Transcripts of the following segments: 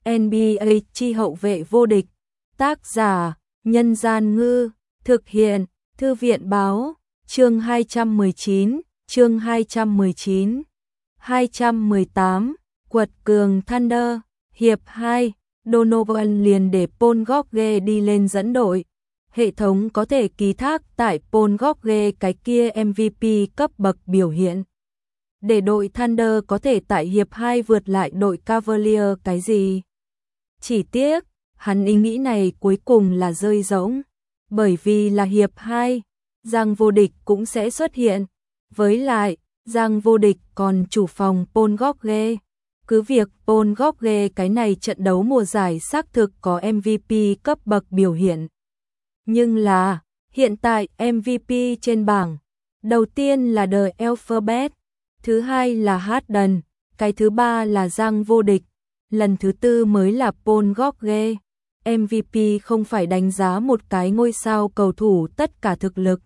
NBA chi hậu vệ vô địch. Tác giả: Nhân Gian Ngư. Thực hiện: Thư viện Báo. Chương 219, chương 219. 218, quật cường Thunder. Hiệp 2, Donovan liền để Paul George đi lên dẫn đội. Hệ thống có thể ký thác tại Paul George cái kia MVP cấp bậc biểu hiện. Để đội Thunder có thể tại hiệp 2 vượt lại đội Cavaliers cái gì? Chỉ tiếc, hắn ý nghĩ này cuối cùng là rơi rỗng. Bởi vì là hiệp 2, Giang vô địch cũng sẽ xuất hiện. Với lại, Giang vô địch còn chủ phòng Paul George. Cứ việc Paul George cái này trận đấu mùa giải xác thực có MVP cấp bậc biểu hiện. Nhưng là, hiện tại MVP trên bảng, đầu tiên là The Alphabet, thứ hai là Harden, cái thứ ba là Giang vô địch, lần thứ tư mới là Paul George. MVP không phải đánh giá một cái ngôi sao cầu thủ tất cả thực lực,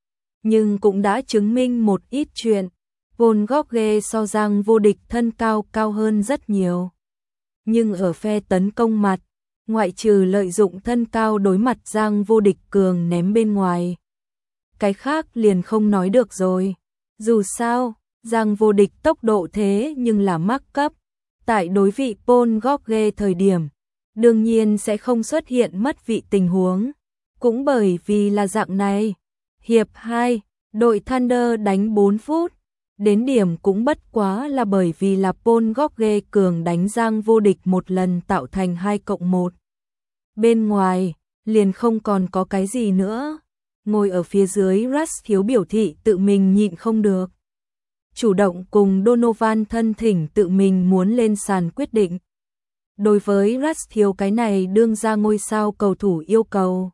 nhưng cũng đã chứng minh một ít chuyện. Paul George so Giang vô địch thân cao hơn rất nhiều. Nhưng ở phe tấn công mặt, ngoại trừ lợi dụng thân cao đối mặt Giang vô địch cường ném bên ngoài, cái khác liền không nói được rồi. Dù sao, Giang vô địch tốc độ thế nhưng là mắc cấp. Tại đối vị Paul George thời điểm, đương nhiên sẽ không xuất hiện mất vị tình huống. Cũng bởi vì là dạng này, hiệp 2, đội Thunder đánh 4 phút. Đến điểm cũng bất quá là bởi vì là Paul George cường đánh Giang vô địch một lần tạo thành 2+1. Bên ngoài, liền không còn có cái gì nữa. Ngồi ở phía dưới Russ Thiếu biểu thị tự mình nhịn không được. Chủ động cùng Donovan thân thỉnh tự mình muốn lên sàn quyết định. Đối với Russ Thiếu cái này đương ra ngôi sao cầu thủ yêu cầu,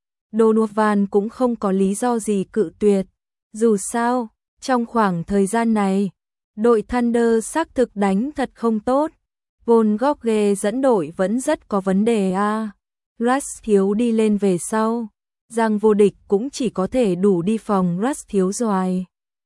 Donovan cũng không có lý do gì cự tuyệt. Dù sao, trong khoảng thời gian này, đội Thunder xác thực đánh thật không tốt. Paul George dẫn đội vẫn rất có vấn đề a. Russ Thiếu đi lên về sau, Giang vô địch cũng chỉ có thể đủ đi phòng Russ Thiếu rồi.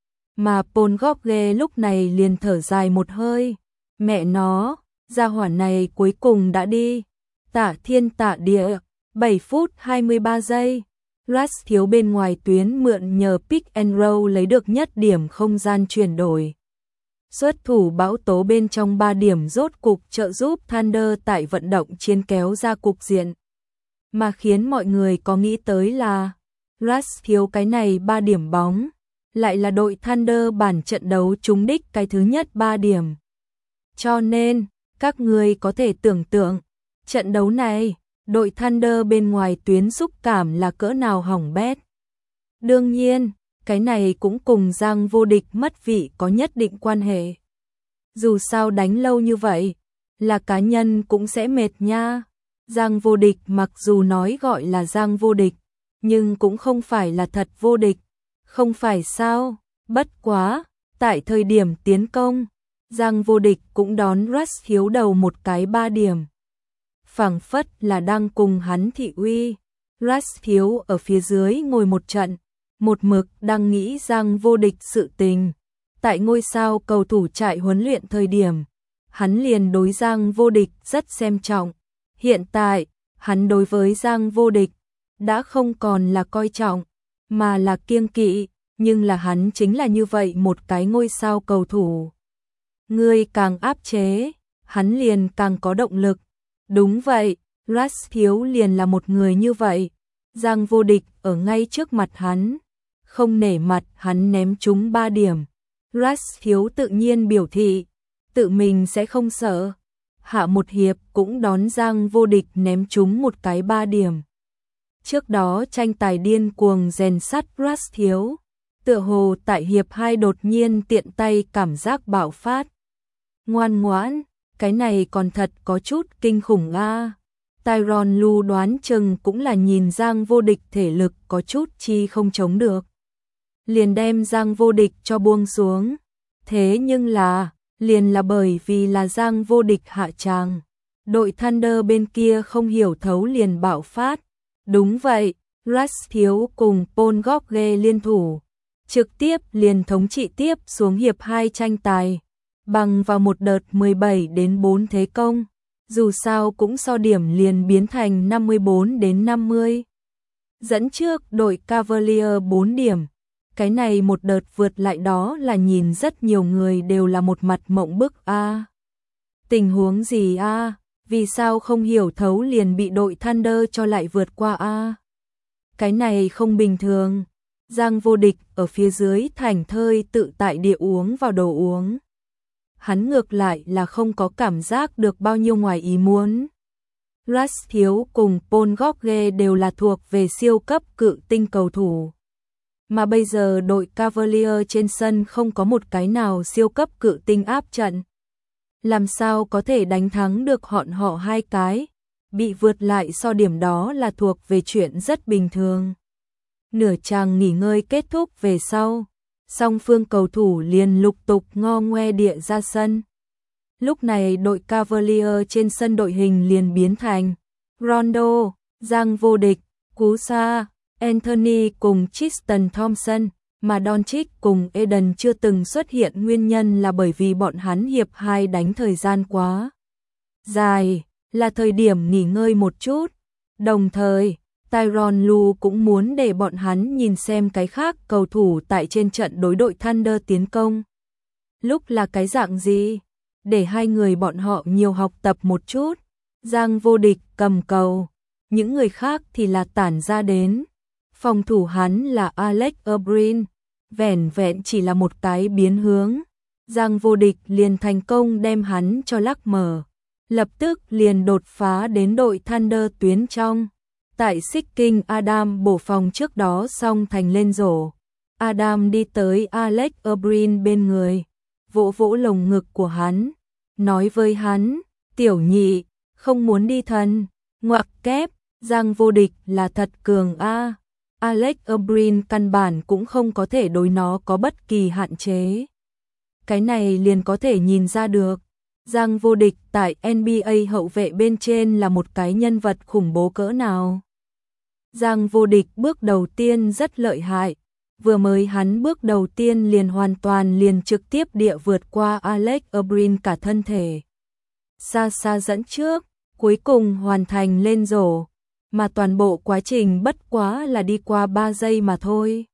Mà Paul George lúc này liền thở dài một hơi. Mẹ nó, gia hỏa này cuối cùng đã đi. Tạ thiên tạ địa, 7 phút 23 giây. Russ Thiếu bên ngoài tuyến mượn nhờ pick and roll lấy được nhất điểm không gian chuyển đổi. Xuất thủ bão tố bên trong 3 điểm rốt cục trợ giúp Thunder tại vận động chiến kéo ra cục diện. Mà khiến mọi người có nghĩ tới là Russ Thiếu cái này 3 điểm bóng, lại là đội Thunder bản trận đấu trúng đích cái thứ nhất 3 điểm. Cho nên, các người có thể tưởng tượng, trận đấu này, đội Thunder bên ngoài tuyến xúc cảm là cỡ nào hỏng bét. Đương nhiên, cái này cũng cùng Giang vô địch mất vị có nhất định quan hệ. Dù sao đánh lâu như vậy, là cá nhân cũng sẽ mệt nha. Giang vô địch mặc dù nói gọi là Giang vô địch, nhưng cũng không phải là thật vô địch. Không phải sao, bất quá, tại thời điểm tiến công, Giang vô địch cũng đón Russ Thiếu đầu một cái 3 điểm. Phảng phất là đang cùng hắn thị uy. Russ Thiếu ở phía dưới ngồi một trận, một mực đang nghĩ Giang vô địch sự tình. Tại ngôi sao cầu thủ trại huấn luyện thời điểm, hắn liền đối Giang vô địch rất xem trọng. Hiện tại, hắn đối với Giang vô địch đã không còn là coi trọng, mà là kiêng kỵ, nhưng là hắn chính là như vậy một cái ngôi sao cầu thủ. Người càng áp chế, hắn liền càng có động lực. Đúng vậy, Russ Thiếu liền là một người như vậy. Giang vô địch ở ngay trước mặt hắn, không nể mặt hắn ném trúng 3 điểm. Russ Thiếu tự nhiên biểu thị, tự mình sẽ không sợ. Hạ một hiệp cũng đón Giang vô địch ném trúng một cái 3 điểm. Trước đó tranh tài điên cuồng rèn sắt Russ Thiếu, tựa hồ tại hiệp 2 đột nhiên tiện tay cảm giác bạo phát. Ngoan ngoãn, cái này còn thật có chút kinh khủng a. Tyronn Lue đoán chừng cũng là nhìn Giang vô địch thể lực có chút chi không chống được, liền đem Giang vô địch cho buông xuống. Thế nhưng là, liền là bởi vì là Giang vô địch hạ tràng, đội Thunder bên kia không hiểu thấu liền bạo phát. Đúng vậy, Russ Thiếu cùng Paul George liên thủ, trực tiếp liền thống trị tiếp xuống hiệp 2 tranh tài, bằng vào một đợt 17-4 thế công. Dù sao cũng so điểm liền biến thành 54-50. Dẫn trước đội Cavalier 4 điểm. Cái này một đợt vượt lại đó là nhìn rất nhiều người đều là một mặt mộng bức a. Tình huống gì a? Vì sao không hiểu thấu liền bị đội Thunder cho lại vượt qua a? Cái này không bình thường. Giang Vô Địch ở phía dưới thảnh thơi tự tại địa uống vào đồ uống. Hắn ngược lại là không có cảm giác được bao nhiêu ngoài ý muốn. Russ Thiếu cùng Paul George đều là thuộc về siêu cấp cự tinh cầu thủ. Mà bây giờ đội Cavalier trên sân không có một cái nào siêu cấp cự tinh áp trận. Làm sao có thể đánh thắng được họ hai cái, bị vượt lại so điểm đó là thuộc về chuyện rất bình thường. Nửa chàng nghỉ ngơi kết thúc về sau, song phương cầu thủ liền lục tục ngo ngoe địa ra sân. Lúc này đội Cavalier trên sân đội hình liền biến thành Rondo, Giang Vô Địch, Cú Sa, Anthony cùng Tristan Thompson, mà Doncic cùng Eden chưa từng xuất hiện nguyên nhân là bởi vì bọn hắn hiệp 2 đánh thời gian quá dài, là thời điểm nghỉ ngơi một chút. Đồng thời, Tyronn Lue cũng muốn để bọn hắn nhìn xem cái khác cầu thủ tại trên trận đối đội Thunder tiến công. Lúc là cái dạng gì? Để hai người bọn họ nhiều học tập một chút. Giang Vô Địch cầm cầu, những người khác thì là tản ra đến. Phòng thủ hắn là Alex O'Brien, vẻn vẹn chỉ là một cái biến hướng. Giang Vô Địch liền thành công đem hắn cho lắc mở. Lập tức liền đột phá đến đội Thunder tuyến trong. Tại Sicking Adam bổ phòng trước đó xong thành lên rổ. Adam đi tới Alex O'Brien bên người, vỗ vỗ lồng ngực của hắn, nói với hắn, tiểu nhị, không muốn đi thân, ngoặc kép, Giang Vô Địch là thật cường a. Alex O'Brien căn bản cũng không có thể đối nó có bất kỳ hạn chế. Cái này liền có thể nhìn ra được, Giang Vô Địch tại NBA hậu vệ bên trên là một cái nhân vật khủng bố cỡ nào. Giang Vô Địch bước đầu tiên rất lợi hại, vừa mới hắn bước đầu tiên liền hoàn toàn liền trực tiếp địa vượt qua Alex O'Brien cả thân thể. Xa xa dẫn trước, cuối cùng hoàn thành lên rổ, mà toàn bộ quá trình bất quá là đi qua 3 giây mà thôi.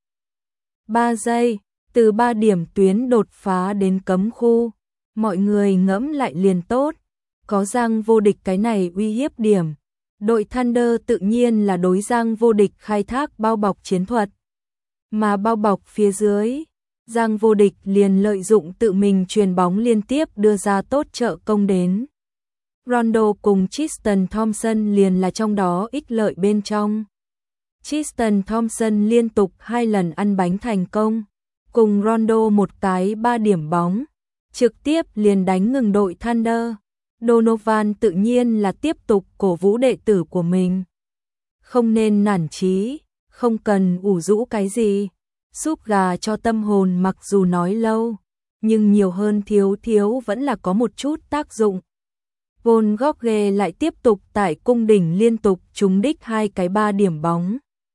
3 giây, từ 3 điểm tuyến đột phá đến cấm khu, mọi người ngẫm lại liền tốt, có Giang Vô Địch cái này uy hiếp điểm. Đội Thunder tự nhiên là đối Giang Vô Địch khai thác bao bọc chiến thuật. Mà bao bọc phía dưới, Giang Vô Địch liền lợi dụng tự mình chuyền bóng liên tiếp đưa ra tốt trợ công đến. Rondo cùng Tristan Thompson liền là trong đó ích lợi bên trong. Tristan Thompson liên tục 2 lần ăn bánh thành công, cùng Rondo một cái 3 điểm bóng, trực tiếp liền đánh ngừng đội Thunder. Donovan tự nhiên là tiếp tục cổ vũ đệ tử của mình. Không nên nản chí, không cần ủ rũ cái gì. Súp gà cho tâm hồn mặc dù nói lâu, nhưng nhiều hơn thiếu vẫn là có một chút tác dụng. Paul George lại tiếp tục tại cung đỉnh liên tục trúng đích 2 cái 3 điểm bóng.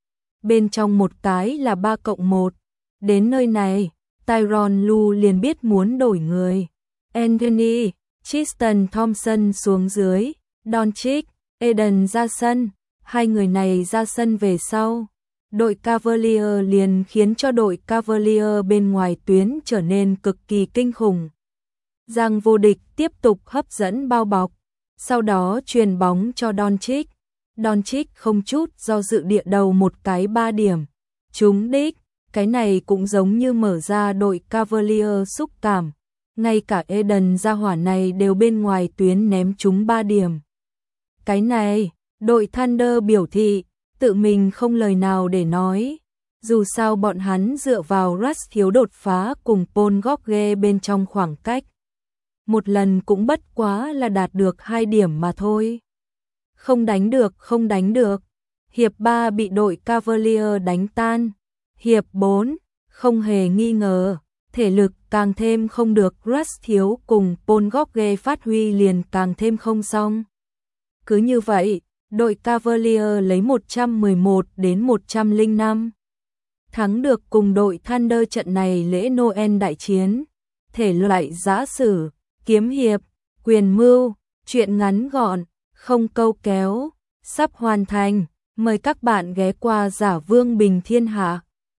Bên trong một cái là 3+1. Đến nơi này, Tyronn Lue liền biết muốn đổi người. Anthony, Tristan Thompson xuống dưới, Doncic, Eden ra sân, 2 người này ra sân về sau. Đội Cavalier liền khiến cho đội Cavalier bên ngoài tuyến trở nên cực kỳ kinh khủng. Giang Vô Địch tiếp tục hấp dẫn bao bọc, sau đó truyền bóng cho Doncic. Doncic không chút do dự địa đầu một cái 3 điểm, trúng đích, cái này cũng giống như mở ra đội Cavalier xúc cảm. Ngay cả Eden ra hỏa này đều bên ngoài tuyến ném trúng 3 điểm. Cái này, đội Thunder biểu thị, tự mình không lời nào để nói. Dù sao bọn hắn dựa vào Russ Thiếu đột phá cùng Paul George bên trong khoảng cách. Một lần cũng bất quá là đạt được 2 điểm mà thôi. Không đánh được. Hiệp 3 bị đội Cavalier đánh tan. Hiệp 4, không hề nghi ngờ, thể lực càng thêm không được, Russ Thiếu cùng Paul George phát huy liền càng thêm không xong. Cứ như vậy, đội Cavalier lấy 111-105. Thắng được cùng đội Thunder trận này lễ Noel đại chiến. Thể loại giã sử, kiếm hiệp, quyền mưu, Chuyện ngắn gọn, không câu kéo, sắp hoàn thành. Mời các bạn ghé qua Giả Vương Bình Thiên Hạ.